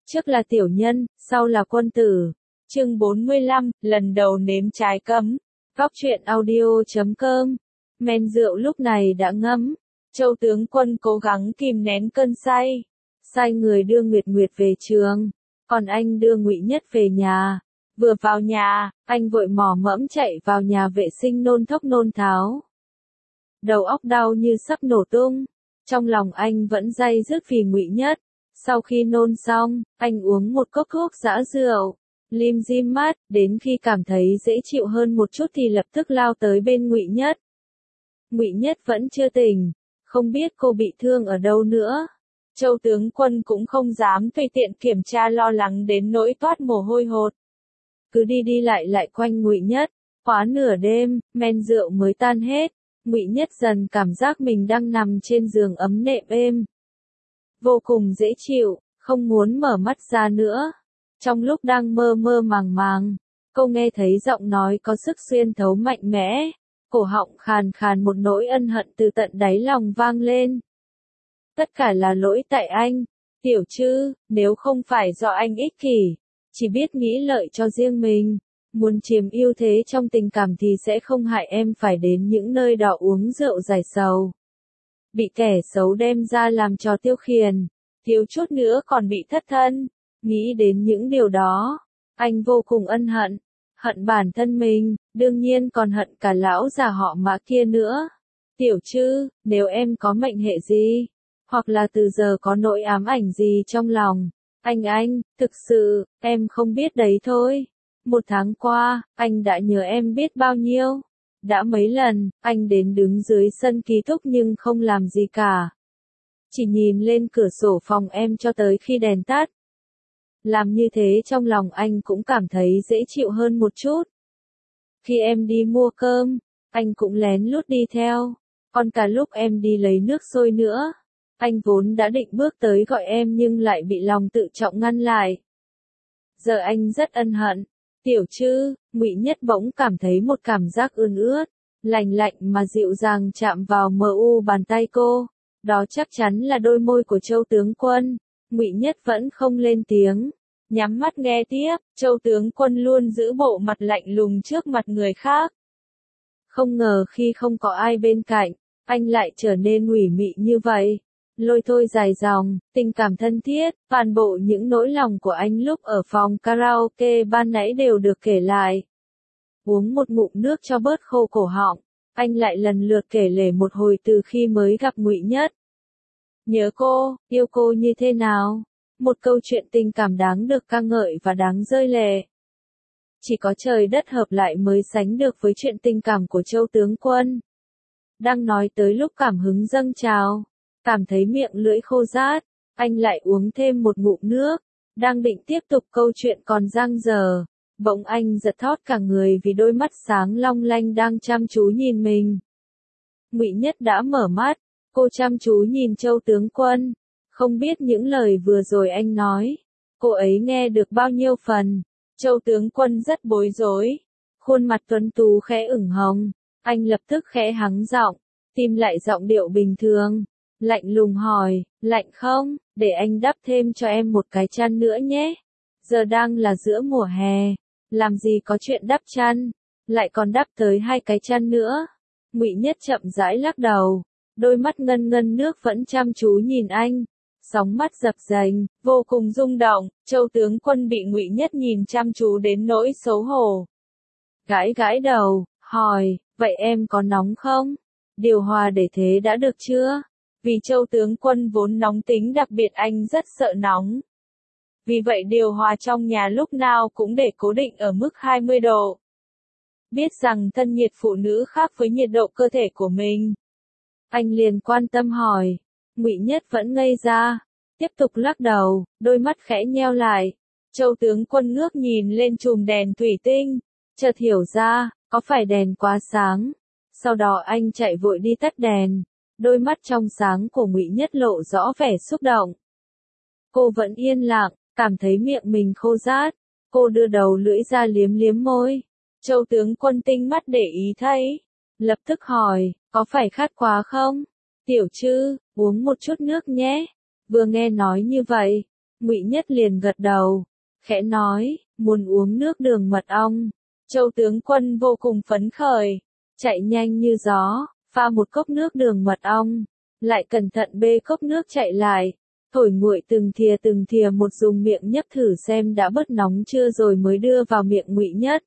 trước là tiểu nhân, sau là quân tử. Chương 45, lần đầu nếm trái cấm. Góc truyện audio.com. Men rượu lúc này đã ngấm. Châu tướng quân cố gắng kìm nén cơn say. Sai người đưa Nguyệt Nguyệt về trường. Còn anh đưa Ngụy Nhất về nhà. Vừa vào nhà, anh vội mò mẫm chạy vào nhà vệ sinh nôn thốc nôn tháo. Đầu óc đau như sắp nổ tung. Trong lòng anh vẫn day dứt vì Ngụy Nhất. Sau khi nôn xong, anh uống một cốc thuốc giã rượu. Lim dim mắt, đến khi cảm thấy dễ chịu hơn một chút thì lập tức lao tới bên Ngụy Nhất. Ngụy Nhất vẫn chưa tỉnh, không biết cô bị thương ở đâu nữa. Châu tướng quân cũng không dám tùy tiện kiểm tra, lo lắng đến nỗi toát mồ hôi hột. Cứ đi lại quanh Ngụy Nhất, quá nửa đêm, men rượu mới tan hết. Ngụy Nhất dần cảm giác mình đang nằm trên giường ấm nệm êm. Vô cùng dễ chịu, không muốn mở mắt ra nữa. Trong lúc đang mơ mơ màng màng, cô nghe thấy giọng nói có sức xuyên thấu mạnh mẽ, cổ họng khàn khàn một nỗi ân hận từ tận đáy lòng vang lên. Tất cả là lỗi tại anh, Tiểu Trư, nếu không phải do anh ích kỷ, chỉ biết nghĩ lợi cho riêng mình, muốn chiếm ưu thế trong tình cảm thì sẽ không hại em phải đến những nơi đó uống rượu giải sầu. Bị kẻ xấu đem ra làm trò tiêu khiển, thiếu chút nữa còn bị thất thân. Nghĩ đến những điều đó, anh vô cùng ân hận, hận bản thân mình, đương nhiên còn hận cả lão già họ Mã kia nữa. Tiểu Trư, nếu em có mệnh hệ gì, hoặc là từ giờ có nỗi ám ảnh gì trong lòng, anh, thực sự, em không biết đấy thôi. Một tháng qua, anh đã nhớ em biết bao nhiêu. Đã mấy lần, anh đến đứng dưới sân ký túc nhưng không làm gì cả. Chỉ nhìn lên cửa sổ phòng em cho tới khi đèn tắt. Làm như thế trong lòng anh cũng cảm thấy dễ chịu hơn một chút. Khi em đi mua cơm, anh cũng lén lút đi theo. Còn cả lúc em đi lấy nước sôi nữa, anh vốn đã định bước tới gọi em nhưng lại bị lòng tự trọng ngăn lại. Giờ anh rất ân hận. Tiểu Trư, Ngụy Nhất bỗng cảm thấy một cảm giác ươn ướt, lạnh lạnh mà dịu dàng chạm vào mờ u bàn tay cô. Đó chắc chắn là đôi môi của Châu tướng quân. Ngụy Nhất vẫn không lên tiếng, nhắm mắt nghe tiếp. Châu tướng quân luôn giữ bộ mặt lạnh lùng trước mặt người khác. Không ngờ khi không có ai bên cạnh, anh lại trở nên ủy mị như vậy. Lôi thôi dài dòng, tình cảm thân thiết, toàn bộ những nỗi lòng của anh lúc ở phòng karaoke ban nãy đều được kể lại. Uống một ngụm nước cho bớt khô cổ họng, anh lại lần lượt kể lể một hồi từ khi mới gặp Ngụy Nhất. Nhớ cô, yêu cô như thế nào? Một câu chuyện tình cảm đáng được ca ngợi và đáng rơi lệ. Chỉ có trời đất hợp lại mới sánh được với chuyện tình cảm của Châu tướng quân. Đang nói tới lúc cảm hứng dâng trào, cảm thấy miệng lưỡi khô rát, anh lại uống thêm một ngụm nước. Đang định tiếp tục câu chuyện còn dang dở, bỗng anh giật thót cả người vì đôi mắt sáng long lanh đang chăm chú nhìn mình. Ngụy Nhất đã mở mắt, cô chăm chú nhìn Châu tướng quân, không biết những lời vừa rồi anh nói, cô ấy nghe được bao nhiêu phần. Châu tướng quân rất bối rối, khuôn mặt tuấn tú khẽ ửng hồng, anh lập tức khẽ hắng giọng, tìm lại giọng điệu bình thường, lạnh lùng hỏi, lạnh không, để anh đắp thêm cho em một cái chăn nữa nhé. Giờ đang là giữa mùa hè, làm gì có chuyện đắp chăn, lại còn đắp tới 2 cái chăn nữa. Ngụy Nhất chậm rãi lắc đầu, đôi mắt ngân ngân nước vẫn chăm chú nhìn anh, sóng mắt dập dềnh, vô cùng rung động. Châu tướng quân bị Ngụy Nhất nhìn chăm chú đến nỗi xấu hổ. Gãi đầu, hỏi, vậy em có nóng không? Điều hòa để thế đã được chưa? Vì Châu tướng quân vốn nóng tính đặc biệt, anh rất sợ nóng. Vì vậy điều hòa trong nhà lúc nào cũng để cố định ở mức 20 độ. Biết rằng thân nhiệt phụ nữ khác với nhiệt độ cơ thể của mình, anh liền quan tâm hỏi. Ngụy Nhất vẫn ngây ra, tiếp tục lắc đầu, đôi mắt khẽ nheo lại. Châu tướng quân ngước nhìn lên chùm đèn thủy tinh, chợt hiểu ra, có phải đèn quá sáng. Sau đó anh chạy vội đi tắt đèn, đôi mắt trong sáng của Ngụy Nhất lộ rõ vẻ xúc động. Cô vẫn yên lặng, cảm thấy miệng mình khô rát, cô đưa đầu lưỡi ra liếm liếm môi. Châu tướng quân tinh mắt để ý thấy, lập tức hỏi, có phải khát quá không? Tiểu Trư, uống một chút nước nhé. Vừa nghe nói như vậy, Ngụy Nhất liền gật đầu, khẽ nói, muốn uống nước đường mật ong. Châu tướng quân vô cùng phấn khởi, chạy nhanh như gió, pha một cốc nước đường mật ong, lại cẩn thận bê cốc nước chạy lại, thổi nguội từng thìa một, dùng miệng nhấp thử xem đã bớt nóng chưa rồi mới đưa vào miệng Ngụy Nhất.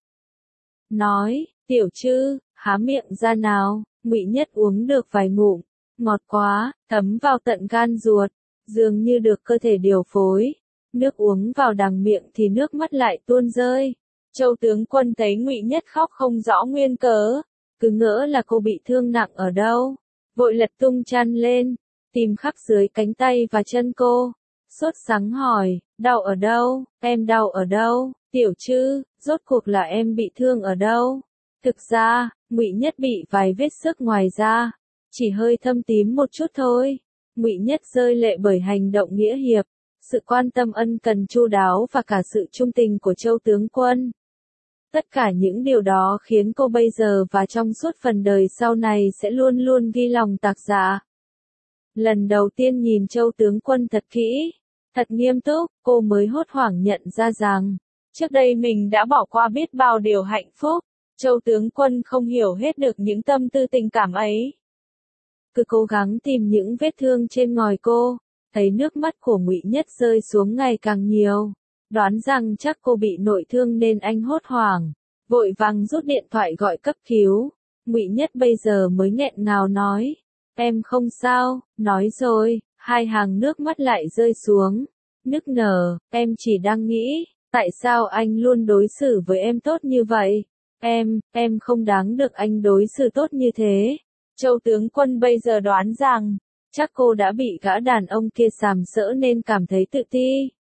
Nói, Tiểu Trư, há miệng ra nào. Ngụy Nhất uống được vài ngụm, ngọt quá, thấm vào tận gan ruột, dường như được cơ thể điều phối. Nước uống vào đằng miệng thì nước mắt lại tuôn rơi. Châu tướng quân thấy Ngụy Nhất khóc không rõ nguyên cớ, cứ ngỡ là cô bị thương nặng ở đâu, vội lật tung chăn lên, tìm khắp dưới cánh tay và chân cô, sốt sắng hỏi, đau ở đâu, em đau ở đâu, Tiểu Trư, rốt cuộc là em bị thương ở đâu? Thực ra, Ngụy Nhất bị vài vết xước ngoài da, chỉ hơi thâm tím một chút thôi. Ngụy Nhất rơi lệ bởi hành động nghĩa hiệp, sự quan tâm ân cần chu đáo và cả sự trung tình của Châu tướng quân. Tất cả những điều đó khiến cô bây giờ và trong suốt phần đời sau này sẽ luôn luôn ghi lòng tạc dạ. Lần đầu tiên nhìn Châu tướng quân thật kỹ, thật nghiêm túc, cô mới hốt hoảng nhận ra rằng, trước đây mình đã bỏ qua biết bao điều hạnh phúc. Châu tướng quân không hiểu hết được những tâm tư tình cảm ấy. Cứ cố gắng tìm những vết thương trên ngòi cô, thấy nước mắt của Ngụy Nhất rơi xuống ngày càng nhiều, đoán rằng chắc cô bị nội thương nên anh hốt hoảng, vội vàng rút điện thoại gọi cấp cứu. Ngụy Nhất bây giờ mới nghẹn ngào nói, em không sao, nói rồi, hai hàng nước mắt lại rơi xuống, nức nở, em chỉ đang nghĩ, tại sao anh luôn đối xử với em tốt như vậy? Em không đáng được anh đối xử tốt như thế. Châu tướng quân bây giờ đoán rằng, chắc cô đã bị gã đàn ông kia sàm sỡ nên cảm thấy tự ti.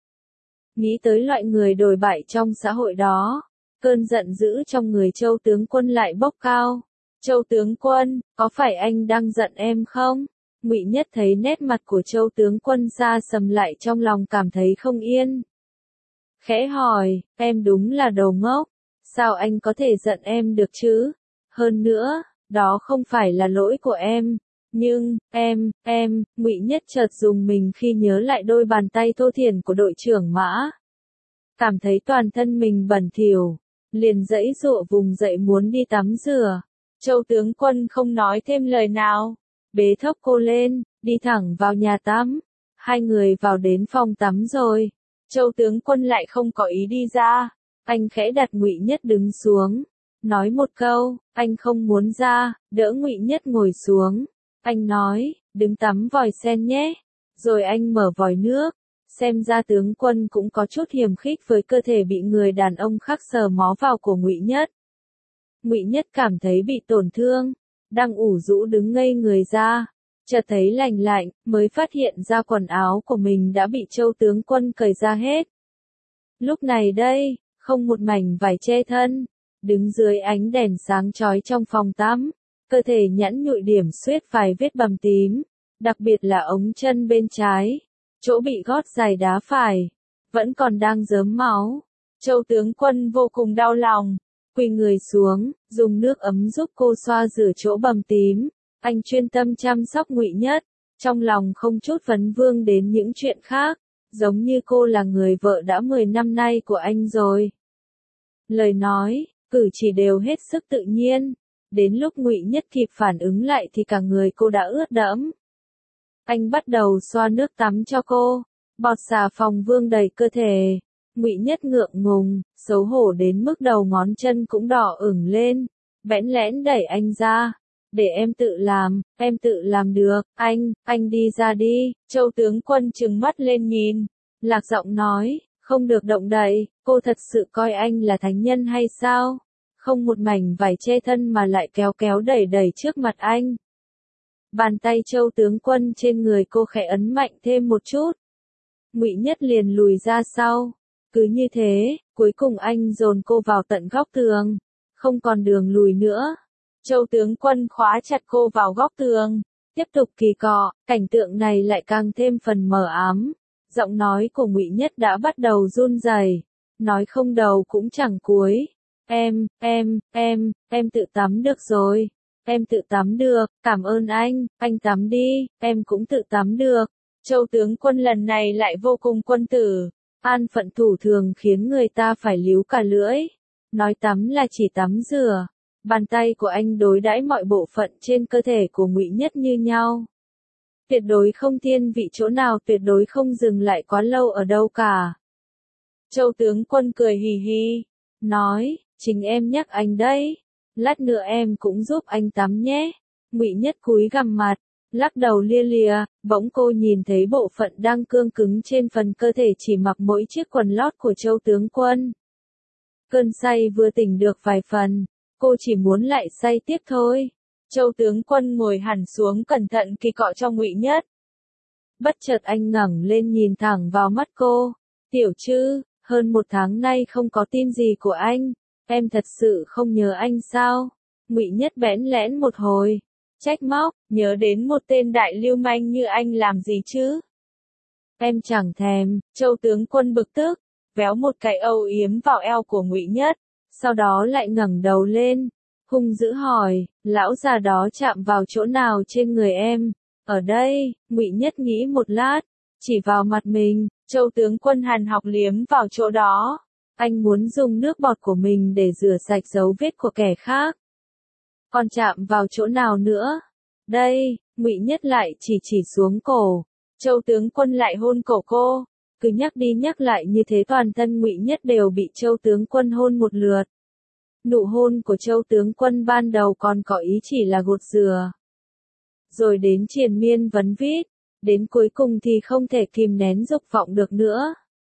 Nghĩ tới loại người đồi bại trong xã hội đó, cơn giận dữ trong người Châu tướng quân lại bốc cao. Châu tướng quân, có phải anh đang giận em không? Ngụy Nhất thấy nét mặt của Châu tướng quân xa sầm lại trong lòng cảm thấy không yên. Khẽ hỏi, em đúng là đồ ngốc. Sao anh có thể giận em được chứ? Hơn nữa, đó không phải là lỗi của em. Nhưng, Ngụy Nhất chợt rùng mình khi nhớ lại đôi bàn tay thô thiển của đội trưởng Mã. Cảm thấy toàn thân mình bẩn thỉu, liền giãy giụa vùng dậy muốn đi tắm rửa. Châu tướng quân không nói thêm lời nào, bế thốc cô lên, đi thẳng vào nhà tắm. Hai người vào đến phòng tắm rồi. Châu tướng quân lại không có ý đi ra. Anh khẽ đặt Ngụy Nhất đứng xuống, nói một câu, anh không muốn ra, đỡ Ngụy Nhất ngồi xuống. Anh nói, đứng tắm vòi sen nhé. Rồi anh mở vòi nước, xem ra tướng quân cũng có chút hiềm khích với cơ thể bị người đàn ông khác sờ mó vào của Ngụy Nhất. Ngụy Nhất cảm thấy bị tổn thương, đang ủ rũ đứng ngây người ra, chợt thấy lành lạnh, mới phát hiện ra quần áo của mình đã bị Châu tướng quân cởi ra hết. Lúc này đây, không một mảnh vải che thân, đứng dưới ánh đèn sáng chói trong phòng tắm, cơ thể nhẵn nhụi điểm xuyết vài vết bầm tím, đặc biệt là ống chân bên trái, chỗ bị gót giày đá phải, vẫn còn đang rớm máu. Châu tướng quân vô cùng đau lòng, quỳ người xuống, dùng nước ấm giúp cô xoa rửa chỗ bầm tím. Anh chuyên tâm chăm sóc Ngụy Nhất, trong lòng không chút vấn vương đến những chuyện khác, giống như cô là người vợ đã 10 năm nay của anh rồi. Lời nói, cử chỉ đều hết sức tự nhiên. Đến lúc Ngụy Nhất kịp phản ứng lại thì cả người cô đã ướt đẫm. Anh bắt đầu xoa nước tắm cho cô, bọt xà phòng vương đầy cơ thể. Ngụy Nhất ngượng ngùng, xấu hổ đến mức đầu ngón chân cũng đỏ ửng lên, bẽn lẽn đẩy anh ra. Để em tự làm được, anh đi ra đi. Châu tướng quân trừng mắt lên nhìn, lạc giọng nói, không được động đậy, cô thật sự coi anh là thánh nhân hay sao? Không một mảnh vải che thân mà lại kéo kéo đẩy đẩy trước mặt anh. Bàn tay Châu tướng quân trên người cô khẽ ấn mạnh thêm một chút. Ngụy Nhất liền lùi ra sau. Cứ như thế, cuối cùng anh dồn cô vào tận góc tường, không còn đường lùi nữa. Châu tướng quân khóa chặt cô vào góc tường, tiếp tục kỳ cọ, cảnh tượng này lại càng thêm phần mờ ám. Giọng nói của Ngụy Nhất đã bắt đầu run rẩy, nói không đầu cũng chẳng cuối. Em tự tắm được rồi. Em tự tắm được, cảm ơn anh tắm đi, em cũng tự tắm được. Châu tướng quân lần này lại vô cùng quân tử, an phận thủ thường khiến người ta phải líu cả lưỡi. Nói tắm là chỉ tắm rửa. Bàn tay của anh đối đãi mọi bộ phận trên cơ thể của Ngụy Nhất như nhau. Tuyệt đối không thiên vị chỗ nào, tuyệt đối không dừng lại quá lâu ở đâu cả. Châu tướng quân cười hì hì, nói, chính em nhắc anh đấy, lát nữa em cũng giúp anh tắm nhé. Ngụy Nhất cúi gằm mặt, lắc đầu lia lịa, bỗng cô nhìn thấy bộ phận đang cương cứng trên phần cơ thể chỉ mặc mỗi chiếc quần lót của Châu tướng quân. Cơn say vừa tỉnh được vài phần, cô chỉ muốn lại say tiếp thôi. Châu tướng quân ngồi hẳn xuống cẩn thận kỳ cọ cho Ngụy Nhất. Bất chợt anh ngẩng lên nhìn thẳng vào mắt cô. Tiểu Trư, hơn 1 tháng nay không có tin gì của anh, em thật sự không nhớ anh sao? Ngụy Nhất bẽn lẽn một hồi, trách móc, nhớ đến một tên đại lưu manh như anh làm gì chứ? Em chẳng thèm. Châu tướng quân bực tức, véo một cái âu yếm vào eo của Ngụy Nhất, sau đó lại ngẩng đầu lên, hung dữ hỏi, lão già đó chạm vào chỗ nào trên người em? Ở đây. Ngụy Nhất nghĩ một lát, chỉ vào mặt mình. Châu tướng quân hằn học liếm vào chỗ đó. Anh muốn dùng nước bọt của mình để rửa sạch dấu vết của kẻ khác. Còn chạm vào chỗ nào nữa? Đây. Ngụy Nhất lại chỉ xuống cổ. Châu tướng quân lại hôn cổ cô. Cứ nhắc đi nhắc lại như thế toàn thân Ngụy Nhất đều bị Châu tướng quân hôn một lượt. Nụ hôn của Châu tướng quân ban đầu còn có ý chỉ là gột rửa. Rồi đến triền miên vấn vít, đến cuối cùng thì không thể kìm nén dục vọng được nữa.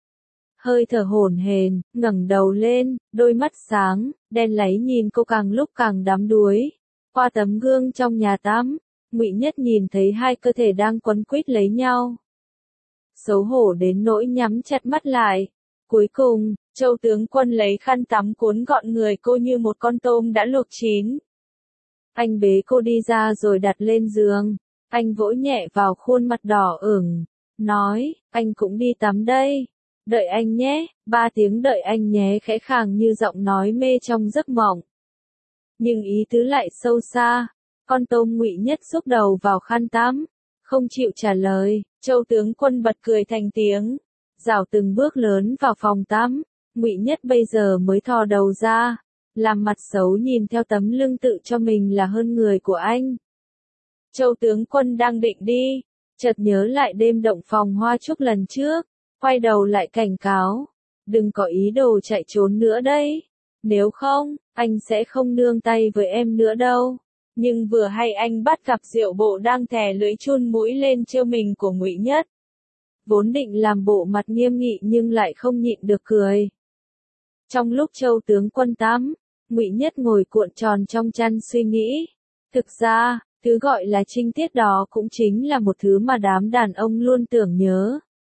Hơi thở hổn hển, ngẩng đầu lên, đôi mắt sáng, đen láy nhìn cô càng lúc càng đắm đuối. Qua tấm gương trong nhà tắm, Ngụy Nhất nhìn thấy hai cơ thể đang quấn quýt lấy nhau. Xấu hổ đến nỗi nhắm chặt mắt lại. Cuối cùng, Châu tướng quân lấy khăn tắm cuốn gọn người cô như một con tôm đã luộc chín. Anh bế cô đi ra rồi đặt lên giường. Anh vỗ nhẹ vào khuôn mặt đỏ ửng, nói, anh cũng đi tắm đây. Đợi anh nhé. 3 tiếng đợi anh nhé khẽ khàng như giọng nói mê trong giấc mộng. Nhưng ý tứ lại sâu xa. Con tôm Ngụy Nhất xúc đầu vào khăn tắm, không chịu trả lời. Châu tướng quân bật cười thành tiếng, rảo từng bước lớn vào phòng tắm. Ngụy Nhất bây giờ mới thò đầu ra, làm mặt xấu nhìn theo tấm lưng tự cho mình là hơn người của anh. Châu tướng quân đang định đi, chợt nhớ lại đêm động phòng hoa trúc lần trước, quay đầu lại cảnh cáo, đừng có ý đồ chạy trốn nữa đấy, nếu không, anh sẽ không nương tay với em nữa đâu. Nhưng vừa hay anh bắt gặp Diệu Bộ đang thè lưỡi chun mũi lên trêu mình của Ngụy Nhất. Vốn định làm bộ mặt nghiêm nghị nhưng lại không nhịn được cười. Trong lúc Châu tướng quân tắm, Ngụy Nhất ngồi cuộn tròn trong chăn suy nghĩ. Thực ra, thứ gọi là trinh tiết đó cũng chính là một thứ mà đám đàn ông luôn tưởng nhớ.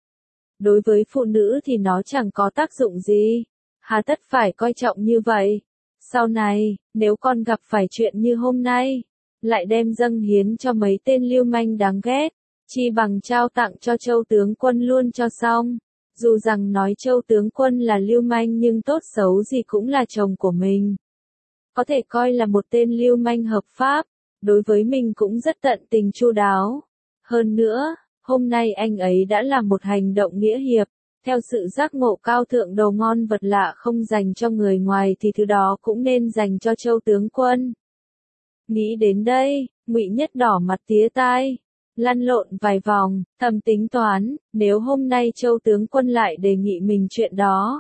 Đối với phụ nữ thì nó chẳng có tác dụng gì, hà tất phải coi trọng như vậy. Sau này, nếu con gặp phải chuyện như hôm nay, lại đem dâng hiến cho mấy tên lưu manh đáng ghét, chi bằng trao tặng cho Châu tướng quân luôn cho xong. Dù rằng nói Châu tướng quân là lưu manh nhưng tốt xấu gì cũng là chồng của mình. Có thể coi là một tên lưu manh hợp pháp, đối với mình cũng rất tận tình chu đáo. Hơn nữa, hôm nay anh ấy đã làm một hành động nghĩa hiệp, theo sự giác ngộ cao thượng đồ ngon vật lạ không dành cho người ngoài thì thứ đó cũng nên dành cho Châu tướng quân. Nghĩ đến đây, Ngụy Nhất đỏ mặt tía tai, lăn lộn vài vòng, thầm tính toán, nếu hôm nay Châu tướng quân lại đề nghị mình chuyện đó,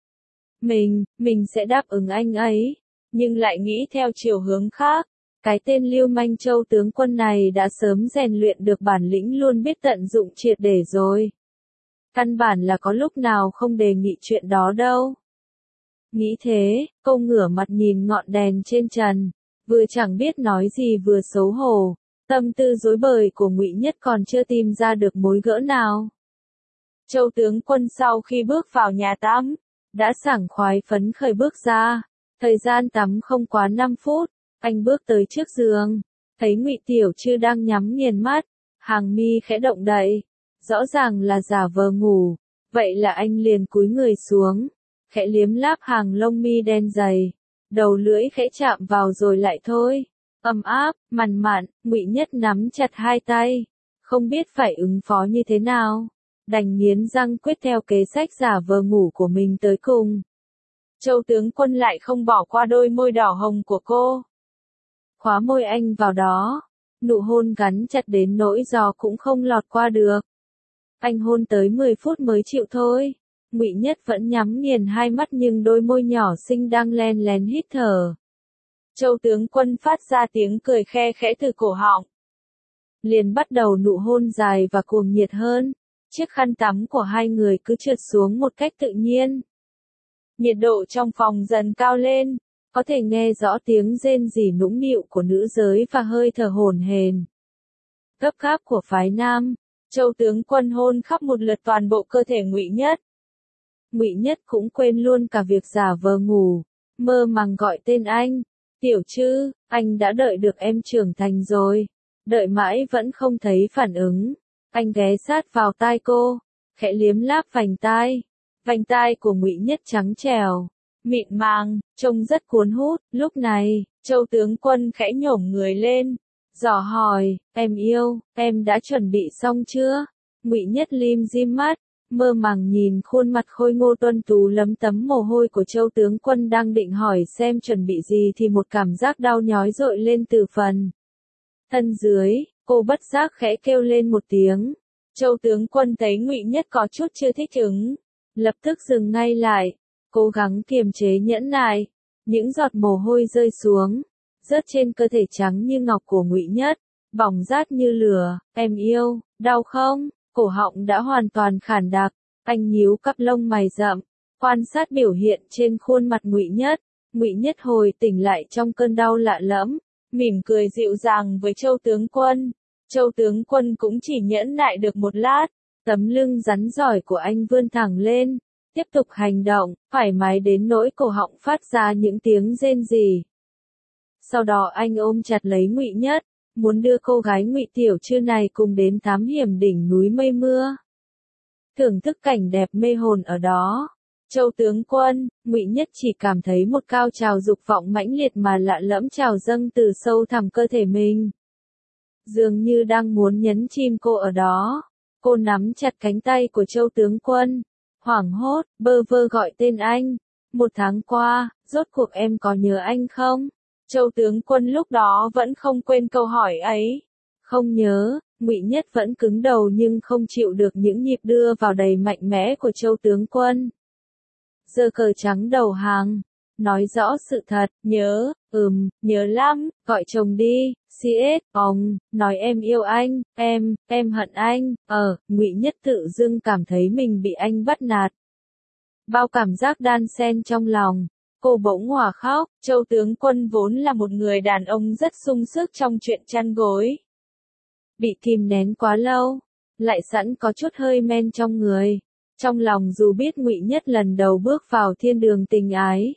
mình sẽ đáp ứng anh ấy, nhưng lại nghĩ theo chiều hướng khác. Cái tên lưu manh Châu tướng quân này đã sớm rèn luyện được bản lĩnh luôn biết tận dụng triệt để rồi. Căn bản là có lúc nào không đề nghị chuyện đó đâu. Nghĩ thế, cô ngửa mặt nhìn ngọn đèn trên trần, vừa chẳng biết nói gì vừa xấu hổ, tâm tư rối bời của Ngụy Nhất còn chưa tìm ra được mối gỡ nào. Châu tướng quân sau khi bước vào nhà tắm, đã sảng khoái phấn khởi bước ra, thời gian tắm không quá 5 phút. Anh bước tới trước giường, thấy Ngụy Tiểu Trư đang nhắm nghiền mắt, hàng mi khẽ động đậy, rõ ràng là giả vờ ngủ, vậy là anh liền cúi người xuống, khẽ liếm láp hàng lông mi đen dày, đầu lưỡi khẽ chạm vào rồi lại thôi, ấm áp, mặn mặn. Ngụy Nhất nắm chặt hai tay, không biết phải ứng phó như thế nào, đành nghiến răng quyết theo kế sách giả vờ ngủ của mình tới cùng. Châu tướng quân lại không bỏ qua đôi môi đỏ hồng của cô. Khóa môi anh vào đó, nụ hôn gắn chặt đến nỗi gió cũng không lọt qua được. Anh hôn tới 10 phút mới chịu thôi. Ngụy Nhất vẫn nhắm nghiền hai mắt nhưng đôi môi nhỏ xinh đang len lén hít thở. Châu tướng quân phát ra tiếng cười khe khẽ từ cổ họng. Liền bắt đầu nụ hôn dài và cuồng nhiệt hơn. Chiếc khăn tắm của hai người cứ trượt xuống một cách tự nhiên. Nhiệt độ trong phòng dần cao lên, có thể nghe rõ tiếng rên rỉ nũng nịu của nữ giới và hơi thở hổn hển. Gấp gáp của phái nam, Châu tướng quân hôn khắp một lượt toàn bộ cơ thể Ngụy Nhất. Ngụy Nhất cũng quên luôn cả việc giả vờ ngủ, mơ màng gọi tên anh. Tiểu Trư, anh đã đợi được em trưởng thành rồi. Đợi mãi vẫn không thấy phản ứng. Anh ghé sát vào tai cô, khẽ liếm láp vành tai. Vành tai của Ngụy Nhất trắng trẻo, mịn màng, trông rất cuốn hút. Lúc này, Châu tướng quân khẽ nhổm người lên, dò hỏi, em yêu, em đã chuẩn bị xong chưa? Ngụy Nhất lim dim mắt, mơ màng nhìn khuôn mặt khôi ngô tuân tú lấm tấm mồ hôi của Châu tướng quân đang định hỏi xem chuẩn bị gì thì một cảm giác đau nhói dội lên từ phần thân dưới, cô bất giác khẽ kêu lên một tiếng. Châu tướng quân thấy Ngụy Nhất có chút chưa thích ứng, lập tức dừng ngay lại, cố gắng kiềm chế nhẫn nại. Những giọt mồ hôi rơi xuống, rớt trên cơ thể trắng như ngọc của Ngụy Nhất, bỏng rát như lửa. Em yêu, đau không? Cổ họng đã hoàn toàn khản đặc, anh nhíu cặp lông mày rậm, quan sát biểu hiện trên khuôn mặt Ngụy Nhất. Ngụy Nhất hồi tỉnh lại trong cơn đau lạ lẫm, mỉm cười dịu dàng với Châu tướng quân. Châu tướng quân cũng chỉ nhẫn nại được một lát, tấm lưng rắn giỏi của anh vươn thẳng lên, tiếp tục hành động, thoải mái đến nỗi cổ họng phát ra những tiếng rên rỉ. Sau đó anh ôm chặt lấy Ngụy Nhất, muốn đưa cô gái Ngụy Tiểu Trư này cùng đến thám hiểm đỉnh núi mây mưa. Thưởng thức cảnh đẹp mê hồn ở đó. Châu tướng quân, Ngụy Nhất chỉ cảm thấy một cao trào dục vọng mãnh liệt mà lạ lẫm trào dâng từ sâu thẳm cơ thể mình. Dường như đang muốn nhấn chìm cô ở đó. Cô nắm chặt cánh tay của Châu tướng quân, hoảng hốt, bơ vơ gọi tên anh. 1 tháng qua, rốt cuộc em có nhớ anh không? Châu tướng quân lúc đó vẫn không quên câu hỏi ấy. Không nhớ, Ngụy Nhất vẫn cứng đầu nhưng không chịu được những nhịp đưa vào đầy mạnh mẽ của Châu tướng quân. Giơ cờ trắng đầu hàng, nói rõ sự thật, nhớ, nhớ lắm, gọi chồng đi, CS, nói em yêu anh, em hận anh, Ngụy Nhất tự dưng cảm thấy mình bị anh bắt nạt. Bao cảm giác đan xen trong lòng, cô bỗng òa khóc. Châu tướng quân vốn là một người đàn ông rất sung sức trong chuyện chăn gối. Bị kìm nén quá lâu, lại sẵn có chút hơi men trong người. Trong lòng dù biết Ngụy Nhất lần đầu bước vào thiên đường tình ái,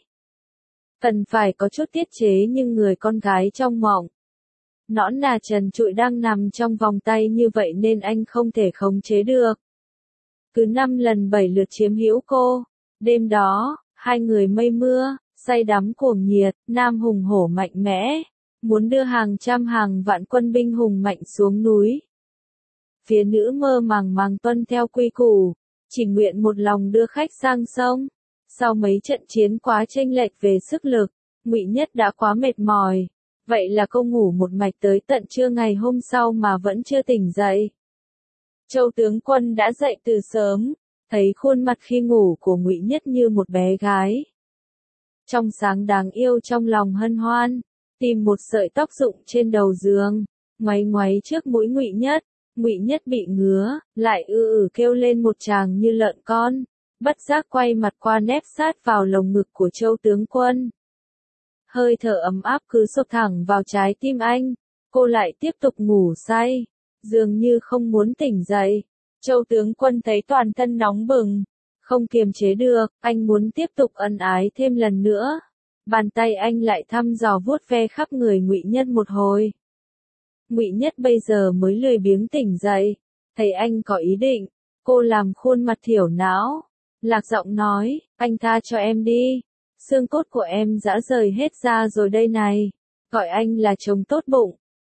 cần phải có chút tiết chế nhưng người con gái trong mộng, nõn nà trần trụi đang nằm trong vòng tay như vậy nên anh không thể khống chế được. Cứ 5 lần 7 lượt chiếm hữu cô. Đêm đó, hai người mây mưa, say đắm cuồng nhiệt, nam hùng hổ mạnh mẽ, muốn đưa hàng trăm hàng vạn quân binh hùng mạnh xuống núi. Phía nữ mơ màng tuân theo quy củ, chỉ nguyện một lòng đưa khách sang sông. Sau mấy trận chiến quá chênh lệch về sức lực, Ngụy Nhất đã quá mệt mỏi. Vậy là cô ngủ một mạch tới tận trưa ngày hôm sau mà vẫn chưa tỉnh dậy. Châu tướng quân đã dậy từ sớm, thấy khuôn mặt khi ngủ của Ngụy Nhất như một bé gái trong sáng đáng yêu trong lòng hân hoan, tìm một sợi tóc rụng trên đầu giường, ngoáy ngoáy trước mũi Ngụy Nhất. Ngụy Nhất bị ngứa, lại kêu lên một tràng như lợn con, bất giác quay mặt qua nép sát vào lồng ngực của Châu tướng quân. Hơi thở ấm áp cứ xộc thẳng vào trái tim anh, cô lại tiếp tục ngủ say, dường như không muốn tỉnh dậy. Châu tướng quân thấy toàn thân nóng bừng, không kiềm chế được, anh muốn tiếp tục ân ái thêm lần nữa. Bàn tay anh lại thăm dò vuốt ve khắp người Ngụy Nhất một hồi. Ngụy Nhất bây giờ mới lười biếng tỉnh dậy, thấy anh có ý định, cô làm khuôn mặt thiểu não, lạc giọng nói, anh tha cho em đi, xương cốt của em giã rời hết ra rồi đây này, gọi anh là chồng tốt bụng,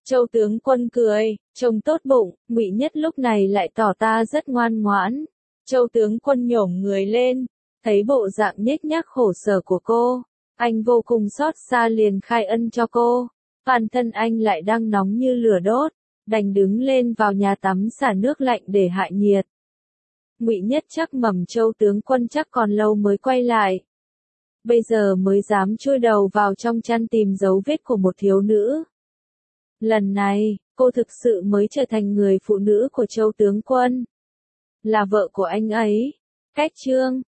Châu tướng quân cười, trông tốt bụng, Ngụy Nhất lúc này lại tỏ ta rất ngoan ngoãn. Châu tướng quân nhổm người lên, thấy bộ dạng nhếch nhác khổ sở của cô, anh vô cùng xót xa liền khai ân cho cô. Toàn thân anh lại đang nóng như lửa đốt, đành đứng lên vào nhà tắm xả nước lạnh để hạ nhiệt. Ngụy Nhất chắc mẩm Châu tướng quân chắc còn lâu mới quay lại. Bây giờ mới dám chui đầu vào trong chăn tìm dấu vết của một thiếu nữ. Lần này, cô thực sự mới trở thành người phụ nữ của Châu tướng quân. Là vợ của anh ấy. Cách chương